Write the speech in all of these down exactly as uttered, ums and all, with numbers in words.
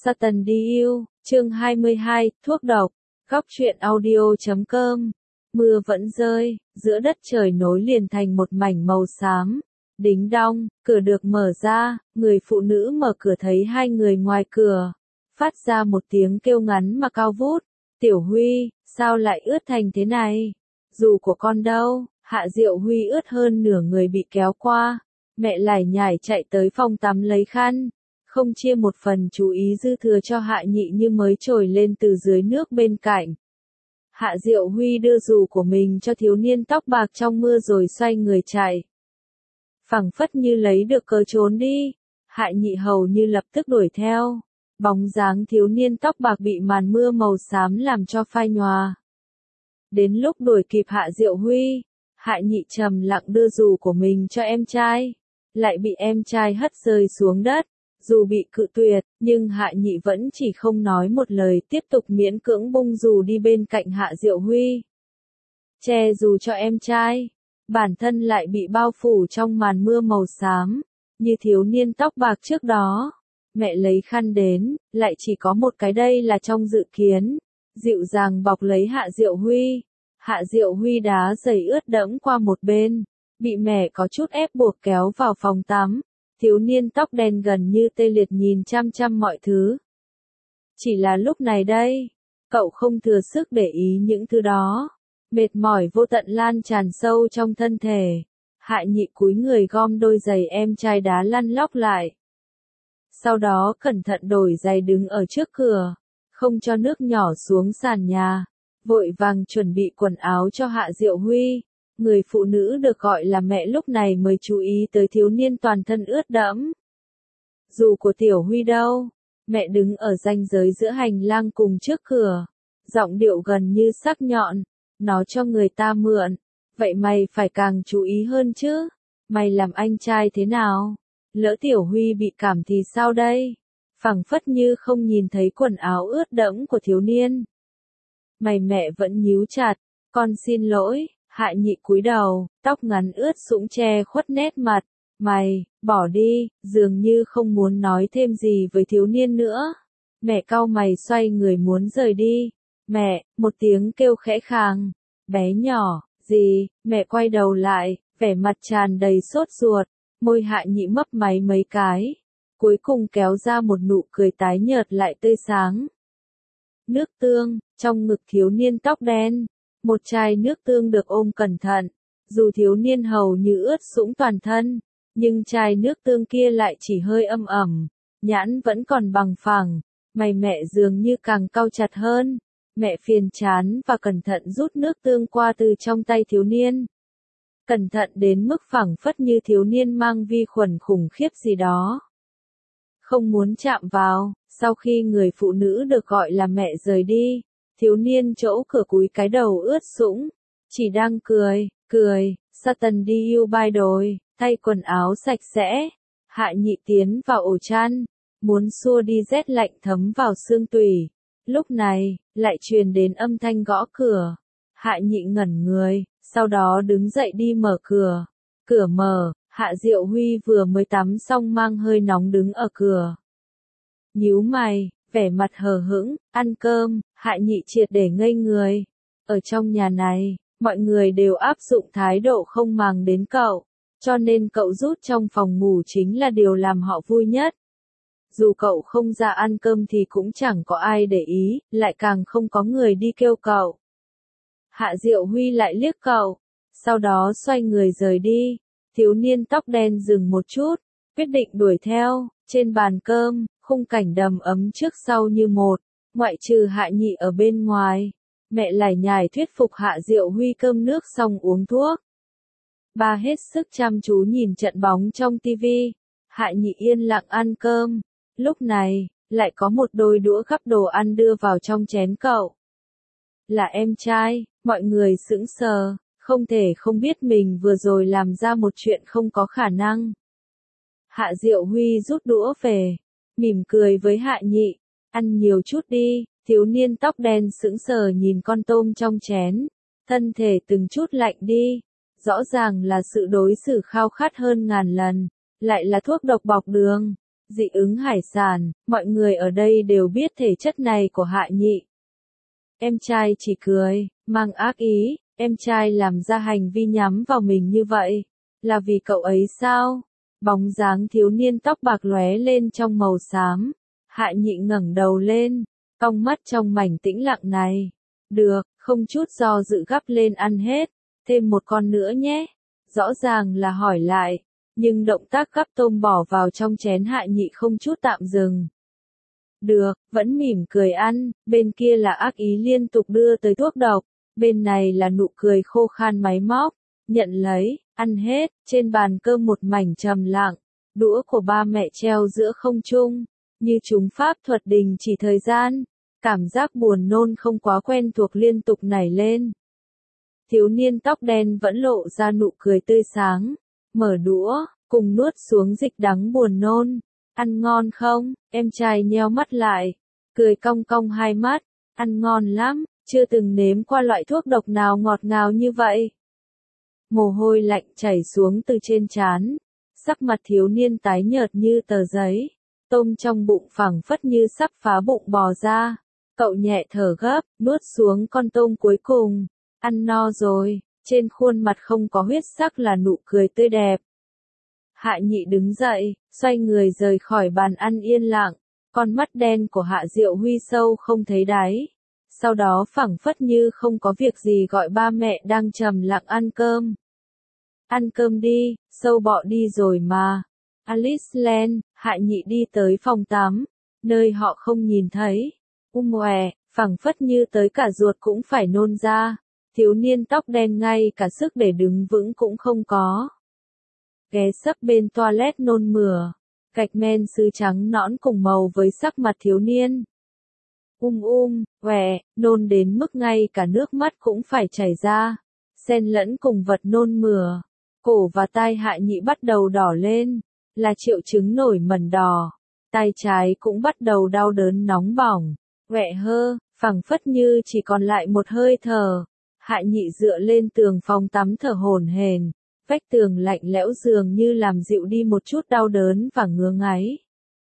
Satan đi yêu, chương hai mươi hai, thuốc độc, góc truyện audio chấm com. Mưa vẫn rơi, giữa đất trời nối liền thành một mảnh màu xám. Đính đong, cửa được mở ra, người phụ nữ mở cửa thấy hai người ngoài cửa. Phát ra một tiếng kêu ngắn mà cao vút. Tiểu Huy, sao lại ướt thành thế này? Dù của con đâu? Hạ Diệu Huy ướt hơn nửa người bị kéo qua. Mẹ lải nhải chạy tới phòng tắm lấy khăn. Không chia một phần chú ý dư thừa cho Hạ Nhị như mới trồi lên từ dưới nước bên cạnh. Hạ Diệu Huy đưa dù của mình cho thiếu niên tóc bạc trong mưa rồi xoay người chạy. Phảng phất như lấy được cớ trốn đi. Hạ Nhị hầu như lập tức đuổi theo. Bóng dáng thiếu niên tóc bạc bị màn mưa màu xám làm cho phai nhòa. Đến lúc đuổi kịp Hạ Diệu Huy, Hạ Nhị trầm lặng đưa dù của mình cho em trai. Lại bị em trai hất rơi xuống đất. Dù bị cự tuyệt, nhưng Hạ Nhị vẫn chỉ không nói một lời, tiếp tục miễn cưỡng bung dù đi bên cạnh Hạ Diệu Huy. Che dù cho em trai, bản thân lại bị bao phủ trong màn mưa màu xám, như thiếu niên tóc bạc trước đó. Mẹ lấy khăn đến, lại chỉ có một cái đây là trong dự kiến. Dịu dàng bọc lấy Hạ Diệu Huy. Hạ Diệu Huy đá giày ướt đẫm qua một bên, bị mẹ có chút ép buộc kéo vào phòng tắm. Thiếu niên tóc đen gần như tê liệt nhìn chăm chăm mọi thứ. Chỉ là lúc này đây, cậu không thừa sức để ý những thứ đó. Mệt mỏi vô tận lan tràn sâu trong thân thể. Hạ Nhị cúi người gom đôi giày em trai đá lăn lóc lại. Sau đó cẩn thận đổi giày đứng ở trước cửa, không cho nước nhỏ xuống sàn nhà. Vội vàng chuẩn bị quần áo cho Hạ Diệu Huy. Người phụ nữ được gọi là mẹ lúc này mới chú ý tới thiếu niên toàn thân ướt đẫm. Dù của Tiểu Huy đâu? Mẹ đứng ở ranh giới giữa hành lang cùng trước cửa. Giọng điệu gần như sắc nhọn. Nó cho người ta mượn. Vậy mày phải càng chú ý hơn chứ. Mày làm anh trai thế nào? Lỡ Tiểu Huy bị cảm thì sao đây? Phảng phất như không nhìn thấy quần áo ướt đẫm của thiếu niên. Mày mẹ vẫn nhíu chặt. Con xin lỗi. Hạ Nhị cúi đầu, tóc ngắn ướt sũng che khuất nét mặt. Mày, bỏ đi, dường như không muốn nói thêm gì với thiếu niên nữa. Mẹ cau mày xoay người muốn rời đi. Mẹ, một tiếng kêu khẽ khàng. Bé nhỏ, gì, mẹ quay đầu lại, vẻ mặt tràn đầy sốt ruột. Môi Hạ Nhị mấp máy mấy cái. Cuối cùng kéo ra một nụ cười tái nhợt lại tươi sáng. Nước tương, trong ngực thiếu niên tóc đen. Một chai nước tương được ôm cẩn thận, dù thiếu niên hầu như ướt sũng toàn thân, nhưng chai nước tương kia lại chỉ hơi âm ẩm, nhãn vẫn còn bằng phẳng, mày mẹ dường như càng cau chặt hơn. Mẹ phiền chán và cẩn thận rút nước tương qua từ trong tay thiếu niên. Cẩn thận đến mức phảng phất như thiếu niên mang vi khuẩn khủng khiếp gì đó. Không muốn chạm vào, sau khi người phụ nữ được gọi là mẹ rời đi. Thiếu niên chỗ cửa cúi cái đầu ướt sũng, chỉ đang cười, cười, Satan đi yêu bai đồi, thay quần áo sạch sẽ. Hạ Nhị tiến vào ổ chăn, muốn xua đi rét lạnh thấm vào xương tủy. Lúc này, lại truyền đến âm thanh gõ cửa. Hạ Nhị ngẩn người, sau đó đứng dậy đi mở cửa. Cửa mở, Hạ Diệu Huy vừa mới tắm xong mang hơi nóng đứng ở cửa. Nhíu mày. Vẻ mặt hờ hững, ăn cơm, Hạ Nhị triệt để ngây người. Ở trong nhà này, mọi người đều áp dụng thái độ không màng đến cậu, cho nên cậu rút trong phòng ngủ chính là điều làm họ vui nhất. Dù cậu không ra ăn cơm thì cũng chẳng có ai để ý, lại càng không có người đi kêu cậu. Hạ Diệu Huy lại liếc cậu, sau đó xoay người rời đi. Thiếu niên tóc đen dừng một chút, quyết định đuổi theo. Trên bàn cơm, khung cảnh đầm ấm trước sau như một, ngoại trừ Hạ Nhị ở bên ngoài. Mẹ lải nhải thuyết phục Hạ Diệu Huy cơm nước xong uống thuốc. Ba hết sức chăm chú nhìn trận bóng trong tivi. Hạ Nhị yên lặng ăn cơm. Lúc này, lại có một đôi đũa gắp đồ ăn đưa vào trong chén cậu. Là em trai, mọi người sững sờ, không thể không biết mình vừa rồi làm ra một chuyện không có khả năng. Hạ Diệu Huy rút đũa về, mỉm cười với Hạ Nhị, ăn nhiều chút đi. Thiếu niên tóc đen sững sờ nhìn con tôm trong chén, thân thể từng chút lạnh đi, rõ ràng là sự đối xử khao khát hơn ngàn lần, lại là thuốc độc bọc đường. dị ứng hải sản, mọi người ở đây đều biết thể chất này của Hạ Nhị. Em trai chỉ cười, mang ác ý, em trai làm ra hành vi nhắm vào mình như vậy, là vì cậu ấy sao? Bóng dáng thiếu niên tóc bạc lóe lên trong màu xám, Hạ Nhị ngẩng đầu lên, cong mắt trong mảnh tĩnh lặng này. Được, không chút do dự gắp lên ăn hết, thêm một con nữa nhé. Rõ ràng là hỏi lại, nhưng động tác gắp tôm bỏ vào trong chén Hạ Nhị không chút tạm dừng. Được, vẫn mỉm cười ăn, bên kia là ác ý liên tục đưa tới thuốc độc, bên này là nụ cười khô khan máy móc, nhận lấy, ăn hết, trên bàn cơm một mảnh trầm lặng, đũa của ba mẹ treo giữa không trung, như chúng pháp thuật đình chỉ thời gian, cảm giác buồn nôn không quá quen thuộc liên tục nảy lên. Thiếu niên tóc đen vẫn lộ ra nụ cười tươi sáng, mở đũa, cùng nuốt xuống dịch đắng buồn nôn. Ăn ngon không? Em trai nheo mắt lại, cười cong cong hai mắt, ăn ngon lắm, chưa từng nếm qua loại thuốc độc nào ngọt ngào như vậy. Mồ hôi lạnh chảy xuống từ trên trán, sắc mặt thiếu niên tái nhợt như tờ giấy, tôm trong bụng phẳng phất như sắp phá bụng bò ra. Cậu nhẹ thở gấp, nuốt xuống con tôm cuối cùng, ăn no rồi, trên khuôn mặt không có huyết sắc là nụ cười tươi đẹp. Hạ Nhị đứng dậy, xoay người rời khỏi bàn ăn yên lặng, con mắt đen của Hạ Diệu Huy sâu không thấy đáy. Sau đó phẳng phất như không có việc gì gọi ba mẹ đang trầm lặng ăn cơm. Ăn cơm đi, sâu bọ đi rồi mà. Alice Len, Hạ Nhị đi tới phòng tắm, nơi họ không nhìn thấy. Um òe, phẳng phất như tới cả ruột cũng phải nôn ra. Thiếu niên tóc đen ngay cả sức để đứng vững cũng không có. Ghé sấp bên toilet nôn mửa, gạch men sứ trắng nõn cùng màu với sắc mặt thiếu niên. Um um, òe, nôn đến mức ngay cả nước mắt cũng phải chảy ra, xen lẫn cùng vật nôn mửa. Cổ và tai Hạ Nhị bắt đầu đỏ lên, là triệu chứng nổi mẩn đỏ. Tai trái cũng bắt đầu đau đớn nóng bỏng, òe hơ, phẳng phất như chỉ còn lại một hơi thở. Hạ Nhị dựa lên tường phòng tắm thở hổn hển. Vách tường lạnh lẽo dường như làm dịu đi một chút đau đớn và ngứa ngáy.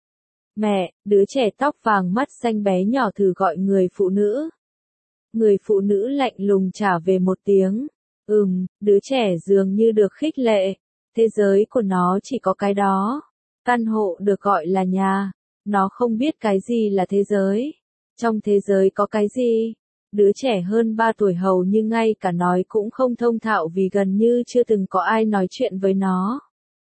Mẹ, đứa trẻ tóc vàng mắt xanh bé nhỏ thử gọi người phụ nữ. Người phụ nữ lạnh lùng trả về một tiếng. Ừm, đứa trẻ dường như được khích lệ. Thế giới của nó chỉ có cái đó. Căn hộ được gọi là nhà. Nó không biết cái gì là thế giới. Trong thế giới có cái gì? Đứa trẻ hơn ba tuổi hầu như ngay cả nói cũng không thông thạo vì gần như chưa từng có ai nói chuyện với nó.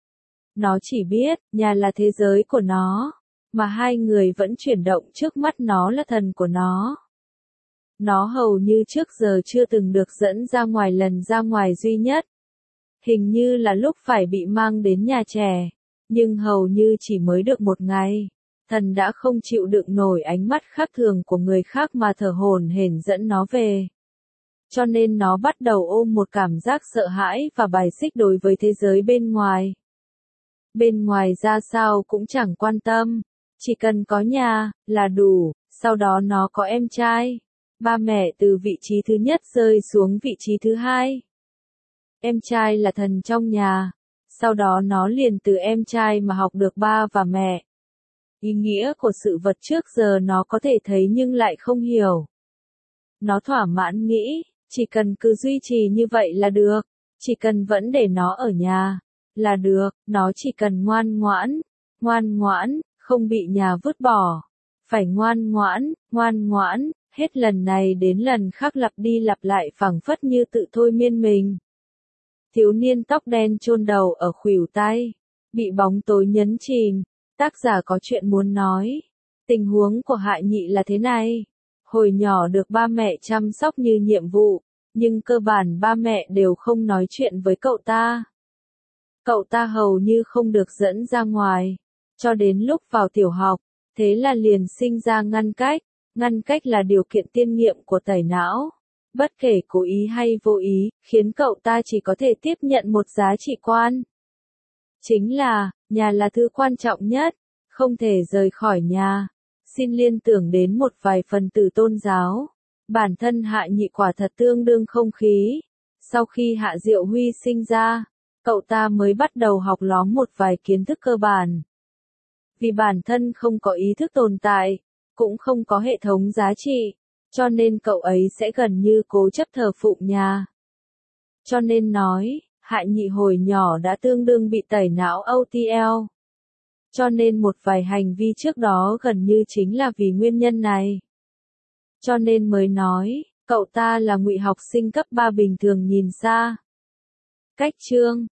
Nó chỉ biết, nhà là thế giới của nó, mà hai người vẫn chuyển động trước mắt nó là thần của nó. Nó hầu như trước giờ chưa từng được dẫn ra ngoài lần ra ngoài duy nhất. Hình như là lúc phải bị mang đến nhà trẻ, nhưng hầu như chỉ mới được một ngày. Thần đã không chịu đựng nổi ánh mắt khác thường của người khác mà thở hổn hển dẫn nó về. Cho nên nó bắt đầu ôm một cảm giác sợ hãi và bài xích đối với thế giới bên ngoài. Bên ngoài ra sao cũng chẳng quan tâm, chỉ cần có nhà, là đủ, sau đó nó có em trai. Ba mẹ từ vị trí thứ nhất rơi xuống vị trí thứ hai. Em trai là thần trong nhà, sau đó nó liền từ em trai mà học được ba và mẹ. Ý nghĩa của sự vật trước giờ nó có thể thấy nhưng lại không hiểu. Nó thỏa mãn nghĩ, chỉ cần cứ duy trì như vậy là được, chỉ cần vẫn để nó ở nhà, là được, nó chỉ cần ngoan ngoãn, ngoan ngoãn, không bị nhà vứt bỏ. Phải ngoan ngoãn, ngoan ngoãn, hết lần này đến lần khác lặp đi lặp lại phảng phất như tự thôi miên mình. Thiếu niên tóc đen chôn đầu ở khuỷu tay, bị bóng tối nhấn chìm. Tác giả có chuyện muốn nói. Tình huống của Hạ Nhị là thế này. Hồi nhỏ được ba mẹ chăm sóc như nhiệm vụ, nhưng cơ bản ba mẹ đều không nói chuyện với cậu ta. Cậu ta hầu như không được dẫn ra ngoài, cho đến lúc vào tiểu học, thế là liền sinh ra ngăn cách. Ngăn cách là điều kiện tiên nghiệm của tẩy não. Bất kể cố ý hay vô ý, khiến cậu ta chỉ có thể tiếp nhận một giá trị quan. Chính là, nhà là thứ quan trọng nhất, không thể rời khỏi nhà. Xin liên tưởng đến một vài phần tử tôn giáo. Bản thân Hạ Nhị quả thật tương đương không khí. Sau khi Hạ Diệu Huy sinh ra, cậu ta mới bắt đầu học lóm một vài kiến thức cơ bản. Vì bản thân không có ý thức tồn tại, cũng không có hệ thống giá trị, cho nên cậu ấy sẽ gần như cố chấp thờ phụng nhà. Cho nên nói, Hạ Nhị hồi nhỏ đã tương đương bị tẩy não o tê lờ. Cho nên một vài hành vi trước đó gần như chính là vì nguyên nhân này. Cho nên mới nói, cậu ta là ngụy học sinh cấp ba bình thường nhìn xa. Cách chương